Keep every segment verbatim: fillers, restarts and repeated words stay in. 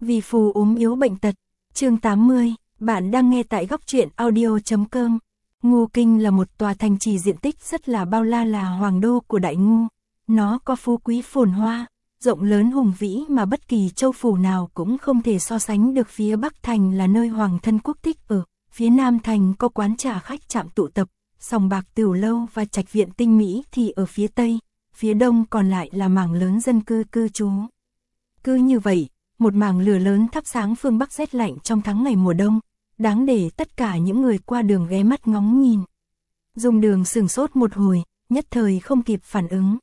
Vì phù ốm yếu bệnh tật. Chương tám mươi, bạn đang nghe tại góc truyện audio chấm com. Ngô Kinh là một tòa thành trì diện tích rất là bao la, là hoàng đô của Đại Ngô. Nó có phú quý phồn hoa, rộng lớn hùng vĩ mà bất kỳ châu phủ nào cũng không thể so sánh được. Phía Bắc thành là nơi hoàng thân quốc thích ở, phía Nam thành có quán trà khách trạm tụ tập, sòng bạc tửu lâu và trạch viện tinh mỹ thì ở phía Tây, phía Đông còn lại là mảng lớn dân cư cư trú. Cứ như vậy, một mảng lửa lớn thắp sáng phương Bắc rét lạnh trong tháng ngày mùa đông, đáng để tất cả những người qua đường ghé mắt ngóng nhìn. Dung Đường sửng sốt một hồi, nhất thời không kịp phản ứng.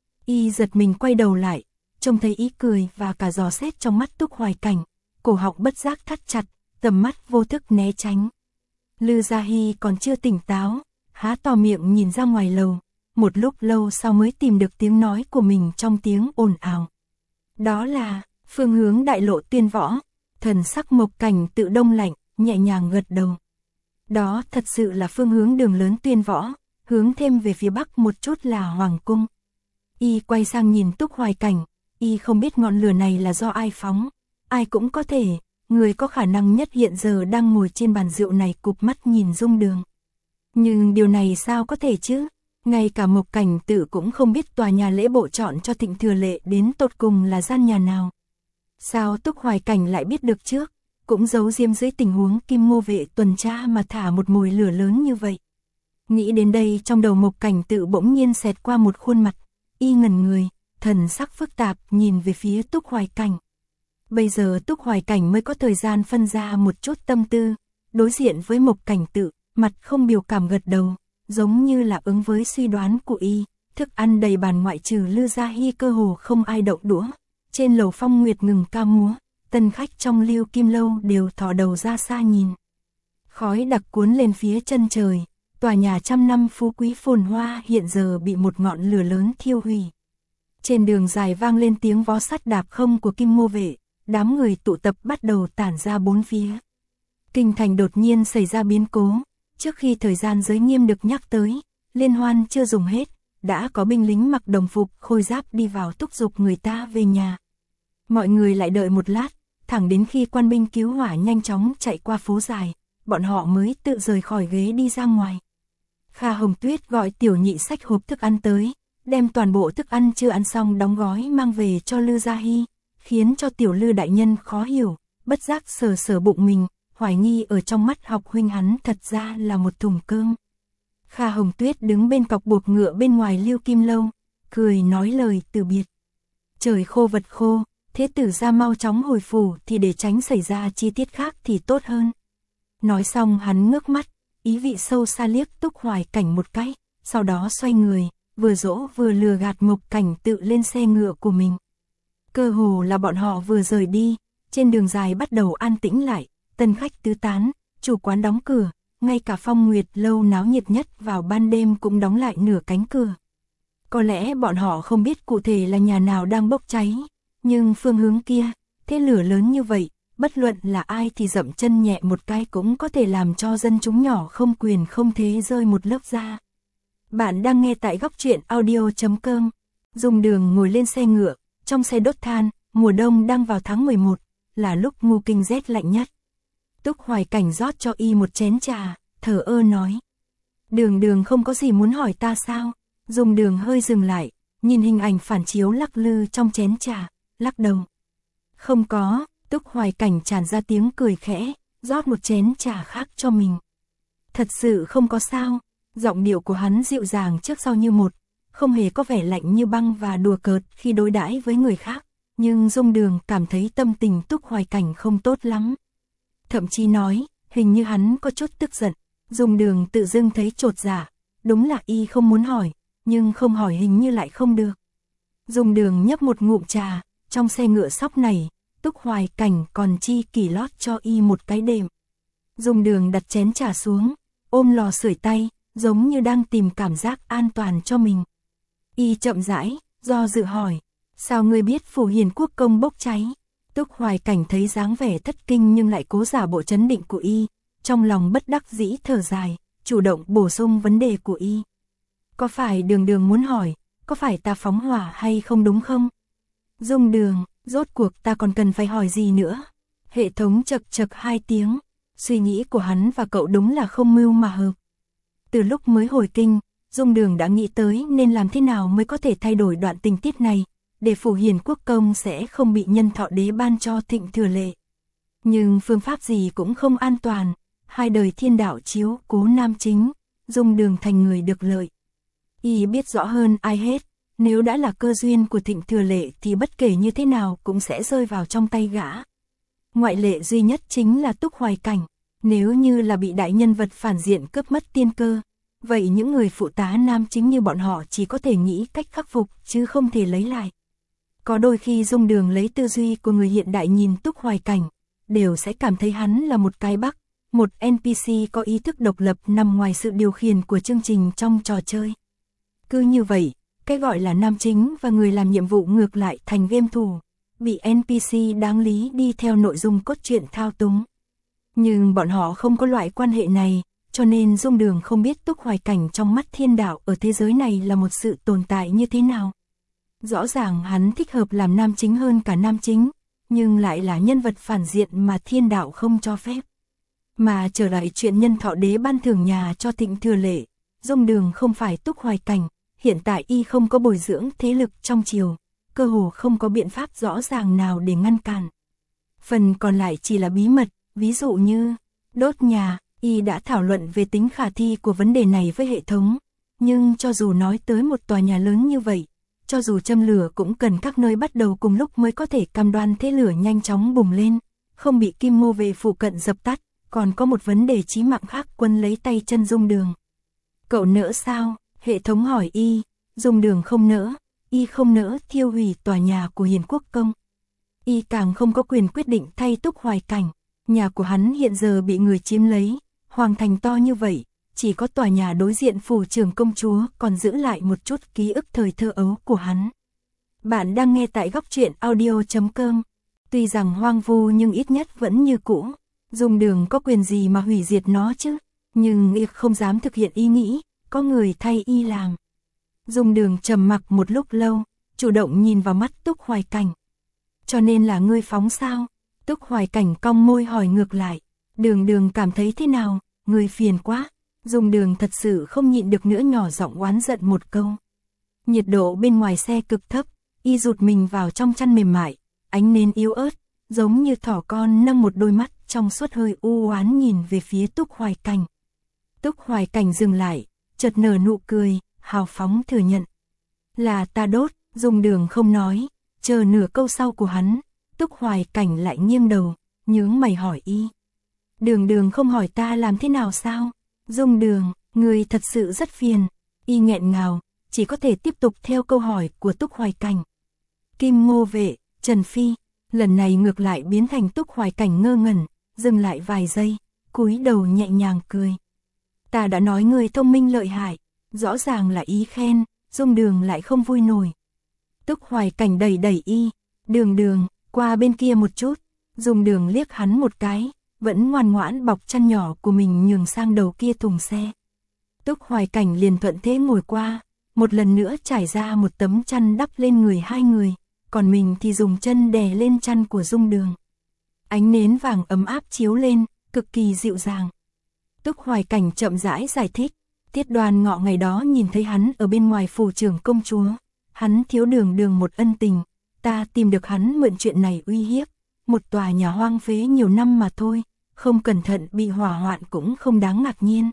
Y giật mình quay đầu lại, trông thấy ý cười và cả dò xét trong mắt Túc Hoài Cảnh, cổ họng bất giác thắt chặt, tầm mắt vô thức né tránh. Lư Gia Hy còn chưa tỉnh táo, há to miệng nhìn ra ngoài lầu, một lúc lâu sau mới tìm được tiếng nói của mình trong tiếng ồn ào. Đó là phương hướng đại lộ Tuyên Võ. Thần sắc Mộc Cảnh tự đông lạnh, nhẹ nhàng gật đầu. Đó thật sự là phương hướng đường lớn Tuyên Võ, hướng thêm về phía bắc một chút là Hoàng Cung. Y quay sang nhìn Túc Hoài Cảnh, Y không biết ngọn lửa này là do ai phóng, ai cũng có thể, người có khả năng nhất hiện giờ đang ngồi trên bàn rượu này cụp mắt nhìn Dung Đường. Nhưng điều này sao có thể chứ? Ngay cả Mộc Cảnh tự cũng không biết tòa nhà lễ bộ chọn cho Thịnh Thừa Lệ đến tột cùng là gian nhà nào. Sao Túc Hoài Cảnh lại biết được trước, cũng giấu diêm dưới tình huống Kim Ngô vệ tuần tra mà thả một mồi lửa lớn như vậy. Nghĩ đến đây, trong đầu Mộc Cảnh tự bỗng nhiên xẹt qua một khuôn mặt, Y ngẩn người, thần sắc phức tạp nhìn về phía Túc Hoài Cảnh. Bây giờ Túc Hoài Cảnh mới có thời gian phân ra một chút tâm tư, đối diện với Mộc Cảnh tự, mặt không biểu cảm gật đầu, giống như là ứng với suy đoán của Y. Thức ăn đầy bàn ngoại trừ Lư Gia Hy cơ hồ không ai động đũa. Trên lầu Phong Nguyệt ngừng ca múa, tân khách trong Lưu Kim Lâu đều thò đầu ra xa nhìn. Khói đặc cuốn lên phía chân trời, tòa nhà trăm năm phú quý phồn hoa hiện giờ bị một ngọn lửa lớn thiêu hủy. Trên đường dài vang lên tiếng vó sắt đạp không của Kim Ngô vệ, đám người tụ tập bắt đầu tản ra bốn phía. Kinh thành đột nhiên xảy ra biến cố, trước khi thời gian giới nghiêm được nhắc tới, liên hoan chưa dùng hết, đã có binh lính mặc đồng phục khôi giáp đi vào thúc giục người ta về nhà. Mọi người lại đợi một lát, thẳng đến khi quan binh cứu hỏa nhanh chóng chạy qua phố dài, bọn họ mới tự rời khỏi ghế đi ra ngoài. Kha Hồng Tuyết gọi Tiểu Nhị xách hộp thức ăn tới, đem toàn bộ thức ăn chưa ăn xong đóng gói mang về cho Lư Gia Hy, khiến cho Tiểu Lư đại nhân khó hiểu, bất giác sờ sờ bụng mình, hoài nghi ở trong mắt học huynh hắn thật ra là một thùng cơm. Kha Hồng Tuyết đứng bên cọc buộc ngựa bên ngoài Lưu Kim Lâu, cười nói lời từ biệt. Trời khô vật khô, thế tử ra mau chóng hồi phủ thì để tránh xảy ra chi tiết khác thì tốt hơn. Nói xong hắn ngước mắt, ý vị sâu xa liếc Túc Hoài Cảnh một cái, sau đó xoay người, vừa dỗ vừa lừa gạt Mộc Cảnh tự lên xe ngựa của mình. Cơ hồ là bọn họ vừa rời đi, trên đường dài bắt đầu an tĩnh lại, tân khách tứ tán, chủ quán đóng cửa, ngay cả Phong Nguyệt Lâu náo nhiệt nhất vào ban đêm cũng đóng lại nửa cánh cửa. Có lẽ bọn họ không biết cụ thể là nhà nào đang bốc cháy, nhưng phương hướng kia, thế lửa lớn như vậy, bất luận là ai thì dậm chân nhẹ một cái cũng có thể làm cho dân chúng nhỏ không quyền không thế rơi một lớp da. Bạn đang nghe tại góc truyện audio chấm com. Dung Đường ngồi lên xe ngựa, trong xe đốt than, mùa đông đang vào tháng mười một, là lúc Ngô Kinh rét lạnh nhất. Túc Hoài Cảnh rót cho Y một chén trà, thở ơ nói. Đường Đường không có gì muốn hỏi ta sao? Dung Đường hơi dừng lại, nhìn hình ảnh phản chiếu lắc lư trong chén trà, lắc đầu. Không có. Túc Hoài Cảnh tràn ra tiếng cười khẽ, rót một chén trà khác cho mình. Thật sự không có sao, giọng điệu của hắn dịu dàng trước sau như một, không hề có vẻ lạnh như băng và đùa cợt khi đối đãi với người khác, nhưng Dung Đường cảm thấy tâm tình Túc Hoài Cảnh không tốt lắm. Thậm chí nói, hình như hắn có chút tức giận. Dung Đường tự dưng thấy chột dạ, đúng là Y không muốn hỏi, nhưng không hỏi hình như lại không được. Dung Đường nhấp một ngụm trà, trong xe ngựa sóc này, Túc Hoài Cảnh còn chi kỷ lót cho Y một cái đệm. Dung Đường đặt chén trà xuống, ôm lò sưởi tay, giống như đang tìm cảm giác an toàn cho mình. Y chậm rãi, do dự hỏi, sao ngươi biết phủ Hiền Quốc công bốc cháy? Túc Hoài Cảnh thấy dáng vẻ thất kinh nhưng lại cố giả bộ trấn định của Y, trong lòng bất đắc dĩ thở dài, chủ động bổ sung vấn đề của Y. Có phải Đường Đường muốn hỏi, có phải ta phóng hỏa hay không đúng không? Dung Đường, Rốt cuộc ta còn cần phải hỏi gì nữa? Hệ thống chật chật hai tiếng, suy nghĩ của hắn và cậu đúng là không mưu mà hợp. Từ lúc mới hồi kinh, Dung Đường đã nghĩ tới nên làm thế nào mới có thể thay đổi đoạn tình tiết này, để Phủ Hiền Quốc Công sẽ không bị Nhân Thọ Đế ban cho Thịnh Thừa Lệ. Nhưng phương pháp gì cũng không an toàn, hai đời thiên đạo chiếu cố nam chính, Dung Đường thành người được lợi. Y biết rõ hơn ai hết, nếu đã là cơ duyên của Thịnh Thừa Lệ thì bất kể như thế nào cũng sẽ rơi vào trong tay gã. Ngoại lệ duy nhất chính là Túc Hoài Cảnh, nếu như là bị đại nhân vật phản diện cướp mất tiên cơ, vậy những người phụ tá nam chính như bọn họ chỉ có thể nghĩ cách khắc phục chứ không thể lấy lại. Có đôi khi Dung Đường lấy tư duy của người hiện đại nhìn Túc Hoài Cảnh, đều sẽ cảm thấy hắn là một cái bắc, một en pê xê có ý thức độc lập nằm ngoài sự điều khiển của chương trình trong trò chơi. Cứ như vậy, cái gọi là nam chính và người làm nhiệm vụ ngược lại thành game thủ, bị en pê xê đáng lý đi theo nội dung cốt truyện thao túng. Nhưng bọn họ không có loại quan hệ này, cho nên Dung Đường không biết Túc Hoài Cảnh trong mắt thiên đạo ở thế giới này là một sự tồn tại như thế nào. Rõ ràng hắn thích hợp làm nam chính hơn cả nam chính, nhưng lại là nhân vật phản diện mà thiên đạo không cho phép. Mà trở lại chuyện Nhân Thọ Đế ban thưởng nhà cho Thịnh Thừa Lệ, Dung Đường không phải Túc Hoài Cảnh, hiện tại y không có bồi dưỡng thế lực trong triều, cơ hồ không có biện pháp rõ ràng nào để ngăn cản. Phần còn lại chỉ là bí mật, ví dụ như đốt nhà, y đã thảo luận về tính khả thi của vấn đề này với hệ thống, nhưng cho dù nói tới một tòa nhà lớn như vậy, cho dù châm lửa cũng cần các nơi bắt đầu cùng lúc mới có thể cam đoan thế lửa nhanh chóng bùng lên, không bị Kim Ngô về phụ cận dập tắt, còn có một vấn đề chí mạng khác Quân lấy tay chân Dung Đường. Cậu nỡ sao? Hệ thống hỏi y, Dung Đường không nỡ, y không nỡ thiêu hủy tòa nhà của Hiền Quốc Công. Y càng không có quyền quyết định thay Túc Hoài Cảnh, nhà của hắn hiện giờ bị người chiếm lấy, hoàng thành to như vậy, chỉ có tòa nhà đối diện phủ trưởng công chúa còn giữ lại một chút ký ức thời thơ ấu của hắn. Bạn đang nghe tại góc truyện audio chấm com, tuy rằng hoang vu nhưng ít nhất vẫn như cũ, Dung Đường có quyền gì mà hủy diệt nó chứ, nhưng y không dám thực hiện ý nghĩ, có người thay y làm. Dung Đường trầm mặc một lúc lâu, chủ động nhìn vào mắt Túc Hoài Cảnh. Cho nên là ngươi phóng sao? Túc Hoài Cảnh cong môi hỏi ngược lại. Đường Đường cảm thấy thế nào? Ngươi phiền quá. Dung Đường thật sự không nhịn được nữa nhỏ giọng oán giận một câu. Nhiệt độ bên ngoài xe cực thấp, y rụt mình vào trong chăn mềm mại, ánh nến yếu ớt, giống như thỏ con nâng một đôi mắt trong suốt hơi u oán nhìn về phía Túc Hoài Cảnh. Túc Hoài Cảnh dừng lại, chợt nở nụ cười, hào phóng thừa nhận. Là ta đốt, Dung Đường không nói, chờ nửa câu sau của hắn, Túc Hoài Cảnh lại nghiêng đầu, nhướng mày hỏi y. Đường Đường không hỏi ta làm thế nào sao? Dung Đường, người thật sự rất phiền. Y nghẹn ngào, chỉ có thể tiếp tục theo câu hỏi của Túc Hoài Cảnh. Kim Ngô Vệ, Trần Phi, lần này ngược lại biến thành Túc Hoài Cảnh ngơ ngẩn, dừng lại vài giây, cúi đầu nhẹ nhàng cười. Ta đã nói người thông minh lợi hại, rõ ràng là ý khen, Dung Đường lại không vui nổi. Túc Hoài Cảnh đẩy đẩy y, Đường Đường, qua bên kia một chút. Dung Đường liếc hắn một cái, vẫn ngoan ngoãn bọc chăn nhỏ của mình nhường sang đầu kia thùng xe. Túc Hoài Cảnh liền thuận thế ngồi qua, một lần nữa trải ra một tấm chăn đắp lên người hai người, còn mình thì dùng chân đè lên chăn của Dung Đường. Ánh nến vàng ấm áp chiếu lên, cực kỳ dịu dàng. Túc Hoài Cảnh chậm rãi giải thích, Tiết Đoan Ngọ ngày đó nhìn thấy hắn ở bên ngoài phủ trưởng công chúa, hắn thiếu Đường Đường một ân tình, ta tìm được hắn mượn chuyện này uy hiếp, một tòa nhà hoang phế nhiều năm mà thôi, không cẩn thận bị hỏa hoạn cũng không đáng ngạc nhiên.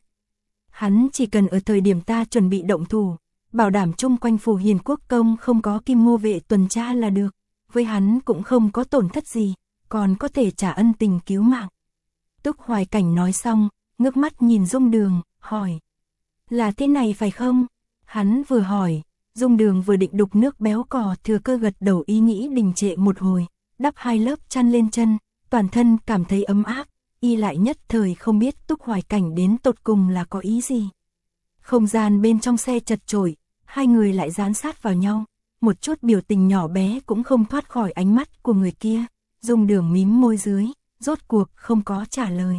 Hắn chỉ cần ở thời điểm ta chuẩn bị động thủ, bảo đảm chung quanh phủ Hiền Quốc Công không có Kim Ngô Vệ tuần tra là được, với hắn cũng không có tổn thất gì, còn có thể trả ân tình cứu mạng. Túc Hoài Cảnh nói xong, ngước mắt nhìn Dung Đường, hỏi. Là thế này phải không? Hắn vừa hỏi, Dung Đường vừa định đục nước béo cò thừa cơ gật đầu ý nghĩ đình trệ một hồi, đắp hai lớp chăn lên chân, toàn thân cảm thấy ấm áp, y lại nhất thời không biết Túc Hoài Cảnh đến tột cùng là có ý gì. Không gian bên trong xe chật chội, hai người lại dán sát vào nhau, một chút biểu tình nhỏ bé cũng không thoát khỏi ánh mắt của người kia. Dung Đường mím môi dưới, rốt cuộc không có trả lời.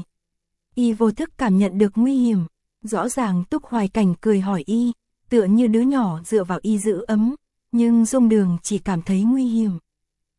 Y vô thức cảm nhận được nguy hiểm, rõ ràng Túc Hoài Cảnh cười hỏi y, tựa như đứa nhỏ dựa vào y giữ ấm, nhưng Dung Đường chỉ cảm thấy nguy hiểm.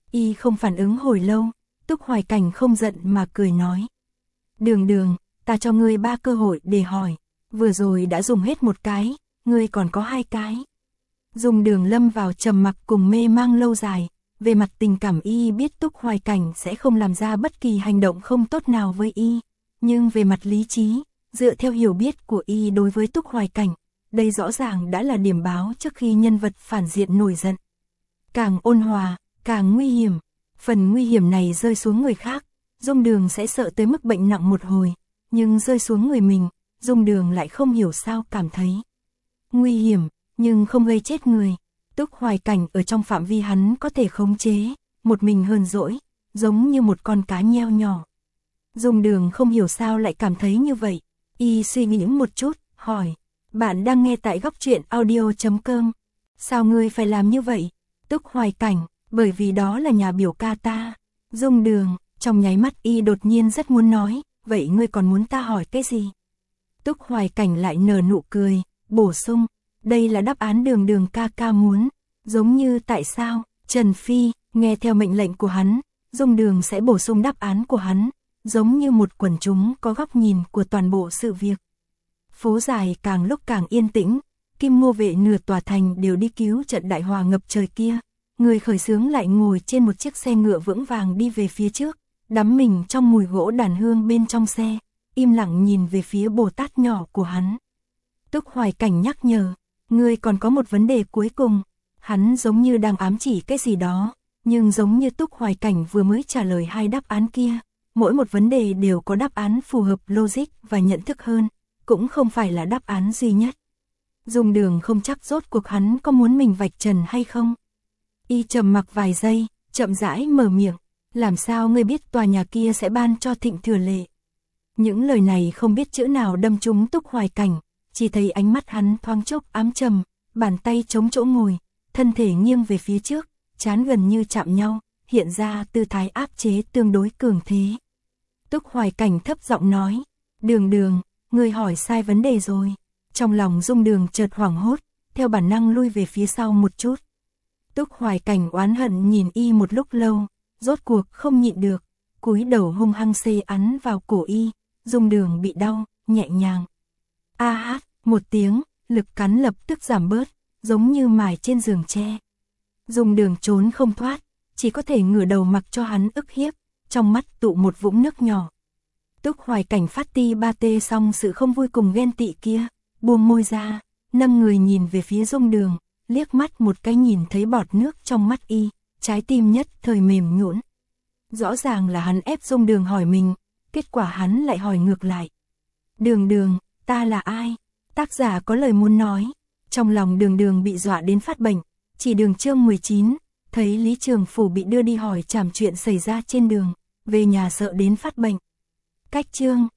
Y không phản ứng hồi lâu, Túc Hoài Cảnh không giận mà cười nói. Đường đường, ta cho ngươi ba cơ hội để hỏi, vừa rồi đã dùng hết một cái, ngươi còn có hai cái. Dùng Đường lâm vào trầm mặc cùng mê mang lâu dài, về mặt tình cảm Y biết Túc Hoài Cảnh sẽ không làm ra bất kỳ hành động không tốt nào với Y, nhưng về mặt lý trí, dựa theo hiểu biết của Y đối với Túc Hoài Cảnh, đây rõ ràng đã là điểm báo trước khi nhân vật phản diện nổi giận. Càng ôn hòa, càng nguy hiểm, phần nguy hiểm này rơi xuống người khác, Dung Đường sẽ sợ tới mức bệnh nặng một hồi, nhưng rơi xuống người mình, Dung Đường lại không hiểu sao cảm thấy nguy hiểm, nhưng không gây chết người. Túc Hoài Cảnh ở trong phạm vi hắn có thể khống chế, một mình hờn dỗi, giống như một con cá nheo nhỏ. Dung Đường không hiểu sao lại cảm thấy như vậy, Y suy nghĩ một chút, hỏi, bạn đang nghe tại góc truyện audio chấm com, sao ngươi phải làm như vậy? Túc Hoài Cảnh, bởi vì đó là nhà biểu ca ta. Dung Đường, trong nháy mắt Y đột nhiên rất muốn nói, vậy ngươi còn muốn ta hỏi cái gì? Túc Hoài Cảnh lại nở nụ cười, bổ sung, đây là đáp án Đường Đường ca ca muốn, giống như tại sao, Trần Phi, nghe theo mệnh lệnh của hắn, Dung Đường sẽ bổ sung đáp án của hắn, giống như một quần chúng có góc nhìn của toàn bộ sự việc. Phố dài càng lúc càng yên tĩnh, Kim Ngô vệ nửa tòa thành đều đi cứu trận đại hỏa ngập trời kia. Người khởi xướng lại ngồi trên một chiếc xe ngựa vững vàng đi về phía trước, đắm mình trong mùi gỗ đàn hương bên trong xe, im lặng nhìn về phía Bồ Tát nhỏ của hắn. Túc Hoài Cảnh nhắc nhở, ngươi còn có một vấn đề cuối cùng. Hắn giống như đang ám chỉ cái gì đó, nhưng giống như Túc Hoài Cảnh vừa mới trả lời hai đáp án kia, mỗi một vấn đề đều có đáp án phù hợp logic và nhận thức hơn, cũng không phải là đáp án duy nhất. Dung Đường không chắc rốt cuộc hắn có muốn mình vạch trần hay không. Y trầm mặc vài giây, chậm rãi mở miệng, làm sao ngươi biết tòa nhà kia sẽ ban cho Thịnh Thừa Lệ? Những lời này không biết chữ nào đâm trúng Túc Hoài Cảnh, chỉ thấy ánh mắt hắn thoáng chốc ám trầm, bàn tay chống chỗ ngồi, thân thể nghiêng về phía trước, trán gần như chạm nhau, hiện ra tư thái áp chế tương đối cường thế. Túc Hoài Cảnh thấp giọng nói, Đường Đường, ngươi hỏi sai vấn đề rồi. Trong lòng Dung Đường chợt hoảng hốt, theo bản năng lui về phía sau một chút. Túc Hoài Cảnh oán hận nhìn Y một lúc lâu, rốt cuộc không nhịn được, cúi đầu hung hăng xê ắn vào cổ Y. Dung Đường bị đau, nhẹ nhàng a hát một tiếng, lực cắn lập tức giảm bớt, giống như mài trên giường tre. Dung Đường trốn không thoát, chỉ có thể ngửa đầu mặc cho hắn ức hiếp, trong mắt tụ một vũng nước nhỏ. Túc Hoài Cảnh phát ti ba tê xong sự không vui cùng ghen tị kia, buông môi ra, nâng người nhìn về phía Dung Đường, liếc mắt một cái nhìn thấy bọt nước trong mắt Y, trái tim nhất thời mềm nhũn. Rõ ràng là hắn ép Dung Đường hỏi mình, kết quả hắn lại hỏi ngược lại. Đường Đường, ta là ai? Tác giả có lời muốn nói. Trong lòng Đường Đường bị dọa đến phát bệnh, chỉ đường chương mười chín, thấy Lý Trường Phủ bị đưa đi hỏi trảm chuyện xảy ra trên đường, về nhà sợ đến phát bệnh. Cách chương